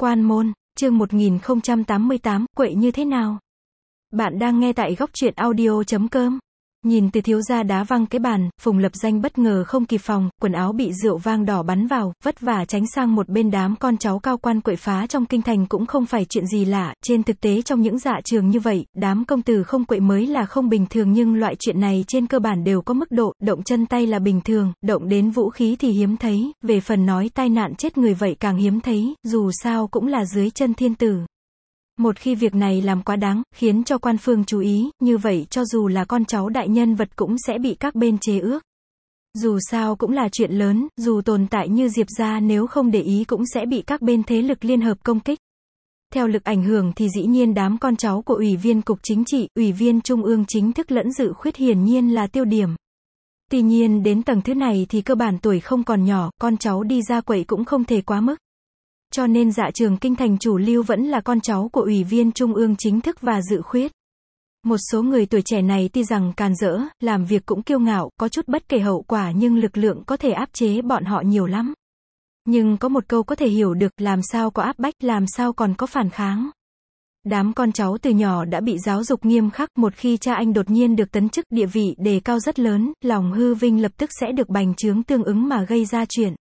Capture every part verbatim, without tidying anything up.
Quan môn, chương một nghìn không trăm tám mươi tám, quậy như thế nào? Bạn đang nghe tại góc truyện audio chấm com. Nhìn Từ thiếu gia đá văng cái bàn, Phùng Lập Danh bất ngờ không kịp phòng, quần áo bị rượu vang đỏ bắn vào, vất vả tránh sang một bên. Đám con cháu cao quan quậy phá trong kinh thành cũng không phải chuyện gì lạ, trên thực tế trong những dạ trường như vậy, đám công tử không quậy mới là không bình thường, nhưng loại chuyện này trên cơ bản đều có mức độ, động chân tay là bình thường, động đến vũ khí thì hiếm thấy, về phần nói tai nạn chết người vậy càng hiếm thấy, dù sao cũng là dưới chân thiên tử. Một khi việc này làm quá đáng, khiến cho quan phương chú ý, như vậy cho dù là con cháu đại nhân vật cũng sẽ bị các bên chế ước. Dù sao cũng là chuyện lớn, dù tồn tại như Diệp gia nếu không để ý cũng sẽ bị các bên thế lực liên hợp công kích. Theo lực ảnh hưởng thì dĩ nhiên đám con cháu của Ủy viên Cục Chính trị, Ủy viên Trung ương chính thức lẫn dự khuyết hiển nhiên là tiêu điểm. Tuy nhiên đến tầng thứ này thì cơ bản tuổi không còn nhỏ, con cháu đi ra quậy cũng không thể quá mức. Cho nên dạ trường kinh thành chủ lưu vẫn là con cháu của Ủy viên Trung ương chính thức và dự khuyết. Một số người tuổi trẻ này tuy rằng càn rỡ, làm việc cũng kiêu ngạo, có chút bất kể hậu quả nhưng lực lượng có thể áp chế bọn họ nhiều lắm. Nhưng có một câu có thể hiểu được, làm sao có áp bách, làm sao còn có phản kháng. Đám con cháu từ nhỏ đã bị giáo dục nghiêm khắc, một khi cha anh đột nhiên được tấn chức, địa vị đề cao rất lớn, lòng hư vinh lập tức sẽ được bành trướng tương ứng mà gây ra chuyện.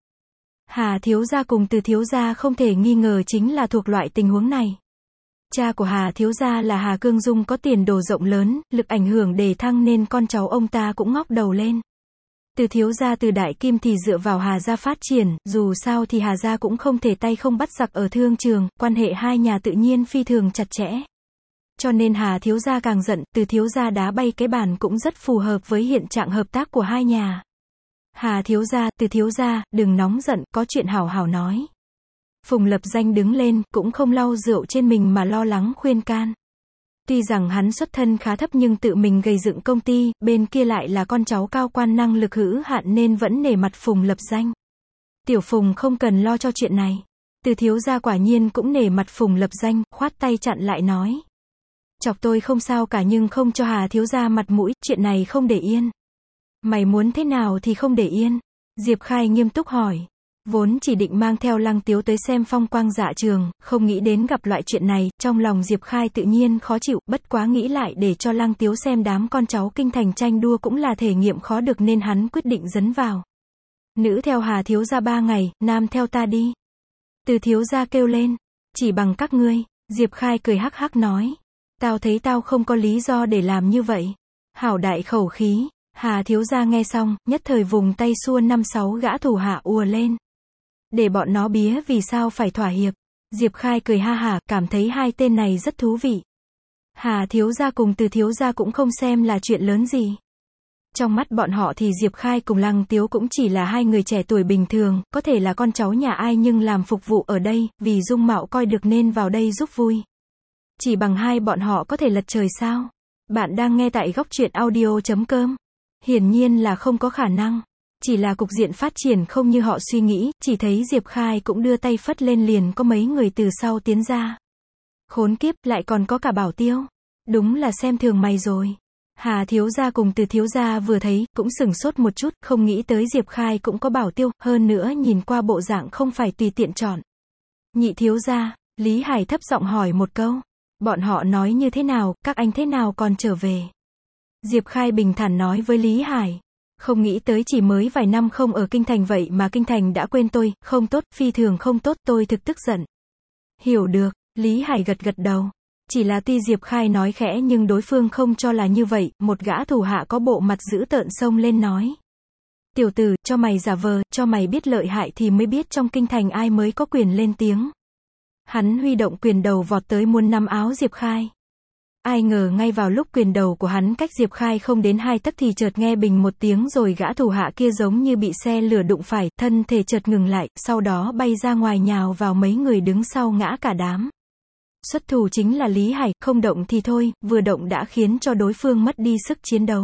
Hà thiếu gia cùng Từ thiếu gia không thể nghi ngờ chính là thuộc loại tình huống này. Cha của Hà thiếu gia là Hà Cương Dung có tiền đồ rộng lớn, lực ảnh hưởng đề thăng nên con cháu ông ta cũng ngóc đầu lên. Từ thiếu gia từ đại kim thì dựa vào Hà gia phát triển, dù sao thì Hà gia cũng không thể tay không bắt giặc ở thương trường, quan hệ hai nhà tự nhiên phi thường chặt chẽ. Cho nên Hà thiếu gia càng giận, Từ thiếu gia đá bay cái bàn cũng rất phù hợp với hiện trạng hợp tác của hai nhà. Hà thiếu gia, Từ thiếu gia, đừng nóng giận, có chuyện hảo hảo nói. Phùng Lập Danh đứng lên, cũng không lau rượu trên mình mà lo lắng khuyên can. Tuy rằng hắn xuất thân khá thấp nhưng tự mình gây dựng công ty, bên kia lại là con cháu cao quan năng lực hữu hạn nên vẫn nể mặt Phùng Lập Danh. Tiểu Phùng không cần lo cho chuyện này. Từ thiếu gia quả nhiên cũng nể mặt Phùng Lập Danh, khoát tay chặn lại nói. Chọc tôi không sao cả nhưng không cho Hà thiếu gia mặt mũi, chuyện này không để yên. Mày muốn thế nào thì không để yên? Diệp Khai nghiêm túc hỏi. Vốn chỉ định mang theo Lăng Tiếu tới xem phong quang dạ trường, không nghĩ đến gặp loại chuyện này, trong lòng Diệp Khai tự nhiên khó chịu, bất quá nghĩ lại để cho Lăng Tiếu xem đám con cháu kinh thành tranh đua cũng là thể nghiệm khó được nên hắn quyết định dấn vào. Nữ theo Hà thiếu gia ba ngày, nam theo ta đi. Từ thiếu gia kêu lên. Chỉ bằng các ngươi. Diệp Khai cười hắc hắc nói. Tao thấy tao không có lý do để làm như vậy. Hảo đại khẩu khí. Hà thiếu gia nghe xong, nhất thời vùng tay xua năm sáu gã thủ hạ ùa lên. Để bọn nó bía vì sao phải thỏa hiệp. Diệp Khai cười ha hả, cảm thấy hai tên này rất thú vị. Hà thiếu gia cùng Từ thiếu gia cũng không xem là chuyện lớn gì. Trong mắt bọn họ thì Diệp Khai cùng Lăng Tiếu cũng chỉ là hai người trẻ tuổi bình thường, có thể là con cháu nhà ai nhưng làm phục vụ ở đây, vì dung mạo coi được nên vào đây giúp vui. Chỉ bằng hai bọn họ có thể lật trời sao? Bạn đang nghe tại góc truyện audio chấm com. Hiển nhiên là không có khả năng. Chỉ là cục diện phát triển không như họ suy nghĩ, chỉ thấy Diệp Khai cũng đưa tay phất lên liền có mấy người từ sau tiến ra. Khốn kiếp, lại còn có cả Bảo Tiêu. Đúng là xem thường mày rồi. Hà thiếu gia cùng Từ thiếu gia vừa thấy, cũng sửng sốt một chút, không nghĩ tới Diệp Khai cũng có Bảo Tiêu, hơn nữa nhìn qua bộ dạng không phải tùy tiện chọn. Nhị thiếu gia, Lý Hải thấp giọng hỏi một câu. Bọn họ nói như thế nào, các anh thế nào còn trở về? Diệp Khai bình thản nói với Lý Hải. Không nghĩ tới chỉ mới vài năm không ở kinh thành vậy mà kinh thành đã quên tôi, không tốt, phi thường không tốt, tôi thực tức giận. Hiểu được, Lý Hải gật gật đầu. Chỉ là tuy Diệp Khai nói khẽ nhưng đối phương không cho là như vậy, một gã thủ hạ có bộ mặt dữ tợn xông lên nói. Tiểu tử, cho mày giả vờ, cho mày biết lợi hại thì mới biết trong kinh thành ai mới có quyền lên tiếng. Hắn huy động quyền đầu vọt tới muốn nắm áo Diệp Khai. Ai ngờ ngay vào lúc quyền đầu của hắn cách Diệp Khai không đến hai tấc thì chợt nghe bình một tiếng rồi gã thủ hạ kia giống như bị xe lửa đụng phải, thân thể chợt ngừng lại, sau đó bay ra ngoài nhào vào mấy người đứng sau ngã cả đám. Xuất thủ chính là Lý Hải, không động thì thôi, vừa động đã khiến cho đối phương mất đi sức chiến đấu.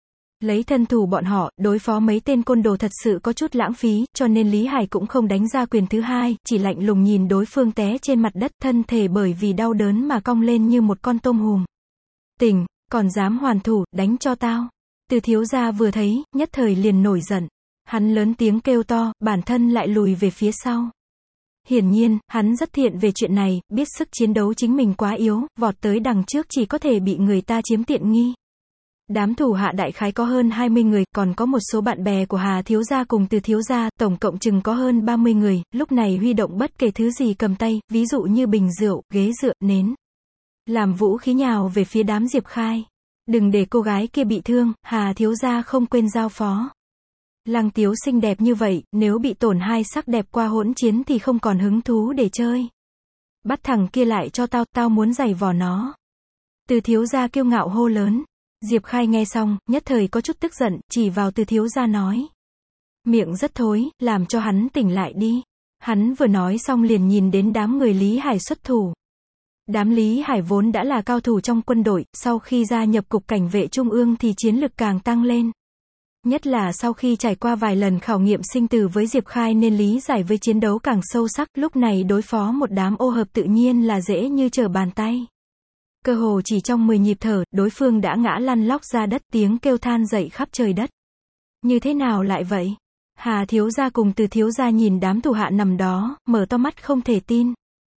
Lấy thân thủ bọn họ, đối phó mấy tên côn đồ thật sự có chút lãng phí, cho nên Lý Hải cũng không đánh ra quyền thứ hai, chỉ lạnh lùng nhìn đối phương té trên mặt đất, thân thể bởi vì đau đớn mà cong lên như một con tôm hùm. Tỉnh, còn dám hoàn thủ, đánh cho tao. Từ thiếu gia vừa thấy, nhất thời liền nổi giận. Hắn lớn tiếng kêu to, bản thân lại lùi về phía sau. Hiển nhiên, hắn rất thiện về chuyện này, biết sức chiến đấu chính mình quá yếu, vọt tới đằng trước chỉ có thể bị người ta chiếm tiện nghi. Đám thủ hạ đại khái có hơn hai mươi người, còn có một số bạn bè của Hà thiếu gia cùng Từ thiếu gia, tổng cộng chừng có hơn ba mươi người, lúc này huy động bất kể thứ gì cầm tay, ví dụ như bình rượu, ghế dựa, nến. Làm vũ khí nhào về phía đám Diệp Khai. Đừng để cô gái kia bị thương, Hà thiếu gia không quên giao phó. Lăng Tiếu xinh đẹp như vậy, nếu bị tổn hai sắc đẹp qua hỗn chiến thì không còn hứng thú để chơi. Bắt thằng kia lại cho tao, tao muốn giày vò nó. Từ thiếu gia kiêu ngạo hô lớn. Diệp Khai nghe xong, nhất thời có chút tức giận, chỉ vào Từ thiếu gia nói. Miệng rất thối, làm cho hắn tỉnh lại đi. Hắn vừa nói xong liền nhìn đến đám người Lý Hải xuất thủ. Đám Lý Hải vốn đã là cao thủ trong quân đội, sau khi gia nhập cục cảnh vệ trung ương thì chiến lực càng tăng lên. Nhất là sau khi trải qua vài lần khảo nghiệm sinh tử với Diệp Khai nên lý giải với chiến đấu càng sâu sắc, lúc này đối phó một đám ô hợp tự nhiên là dễ như trở bàn tay. Cơ hồ chỉ trong mười nhịp thở, đối phương đã ngã lăn lóc ra đất, tiếng kêu than dậy khắp trời đất. Như thế nào lại vậy? Hà thiếu gia cùng Từ thiếu gia nhìn đám thủ hạ nằm đó, mở to mắt không thể tin.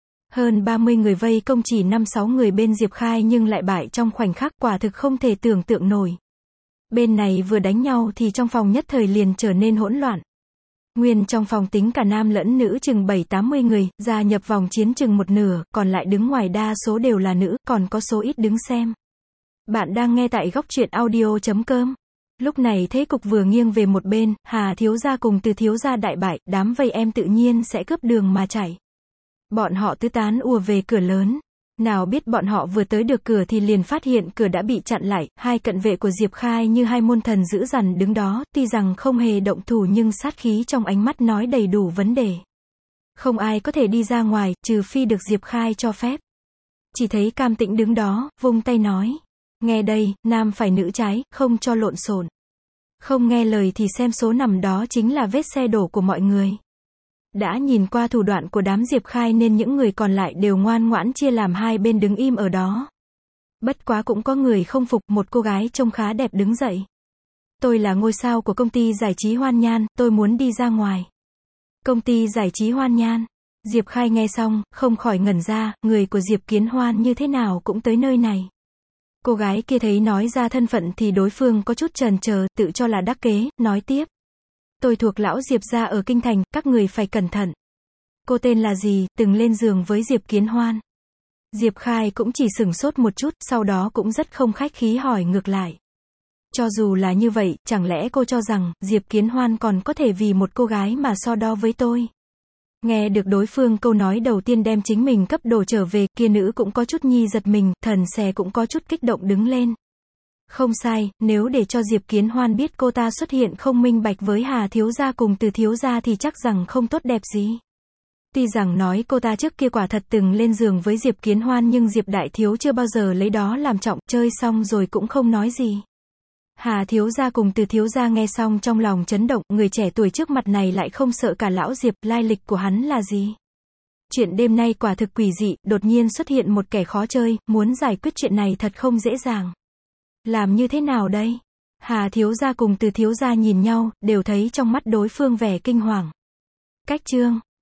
Hơn ba mươi người vây công chỉ năm sáu người bên Diệp Khai nhưng lại bại trong khoảnh khắc, quả thực không thể tưởng tượng nổi. Bên này vừa đánh nhau thì trong phòng nhất thời liền trở nên hỗn loạn. Nguyên trong phòng tính cả nam lẫn nữ chừng bảy tám mươi người, gia nhập vòng chiến chừng một nửa, còn lại đứng ngoài đa số đều là nữ, còn có số ít đứng xem. Bạn đang nghe tại góc truyện audio chấm com. Lúc này thế cục vừa nghiêng về một bên, Hà thiếu gia cùng Từ thiếu gia đại bại, đám vây em tự nhiên sẽ cướp đường mà chạy. Bọn họ tứ tán ùa về cửa lớn. Nào biết bọn họ vừa tới được cửa thì liền phát hiện cửa đã bị chặn lại, hai cận vệ của Diệp Khai như hai môn thần dữ dằn đứng đó, tuy rằng không hề động thủ nhưng sát khí trong ánh mắt nói đầy đủ vấn đề. Không ai có thể đi ra ngoài, trừ phi được Diệp Khai cho phép. Chỉ thấy Cam Tĩnh đứng đó, vung tay nói. Nghe đây, nam phải nữ trái, không cho lộn xộn. Không nghe lời thì xem số nằm đó chính là vết xe đổ của mọi người. Đã nhìn qua thủ đoạn của đám Diệp Khai nên những người còn lại đều ngoan ngoãn chia làm hai bên đứng im ở đó. Bất quá cũng có người không phục, một cô gái trông khá đẹp đứng dậy. Tôi là ngôi sao của công ty giải trí Hoan Nhan, tôi muốn đi ra ngoài. Công ty giải trí Hoan Nhan. Diệp Khai nghe xong, không khỏi ngẩn ra, người của Diệp Kiến Hoan như thế nào cũng tới nơi này. Cô gái kia thấy nói ra thân phận thì đối phương có chút chần chờ, tự cho là đắc kế, nói tiếp. Tôi thuộc lão Diệp gia ở Kinh Thành, các người phải cẩn thận. Cô tên là gì, từng lên giường với Diệp Kiến Hoan. Diệp Khai cũng chỉ sửng sốt một chút, sau đó cũng rất không khách khí hỏi ngược lại. Cho dù là như vậy, chẳng lẽ cô cho rằng, Diệp Kiến Hoan còn có thể vì một cô gái mà so đo với tôi? Nghe được đối phương câu nói đầu tiên đem chính mình cấp đồ trở về, kia nữ cũng có chút nhi giật mình, thần xè cũng có chút kích động đứng lên. Không sai, nếu để cho Diệp Kiến Hoan biết cô ta xuất hiện không minh bạch với Hà thiếu gia cùng Từ thiếu gia thì chắc rằng không tốt đẹp gì. Tuy rằng nói cô ta trước kia quả thật từng lên giường với Diệp Kiến Hoan nhưng Diệp đại thiếu chưa bao giờ lấy đó làm trọng, chơi xong rồi cũng không nói gì. Hà thiếu gia cùng Từ thiếu gia nghe xong trong lòng chấn động, người trẻ tuổi trước mặt này lại không sợ cả lão Diệp, lai lịch của hắn là gì? Chuyện đêm nay quả thực quỷ dị, đột nhiên xuất hiện một kẻ khó chơi, muốn giải quyết chuyện này thật không dễ dàng. Làm như thế nào đây? Hà thiếu gia cùng Từ thiếu gia nhìn nhau, đều thấy trong mắt đối phương vẻ kinh hoàng. Cách chương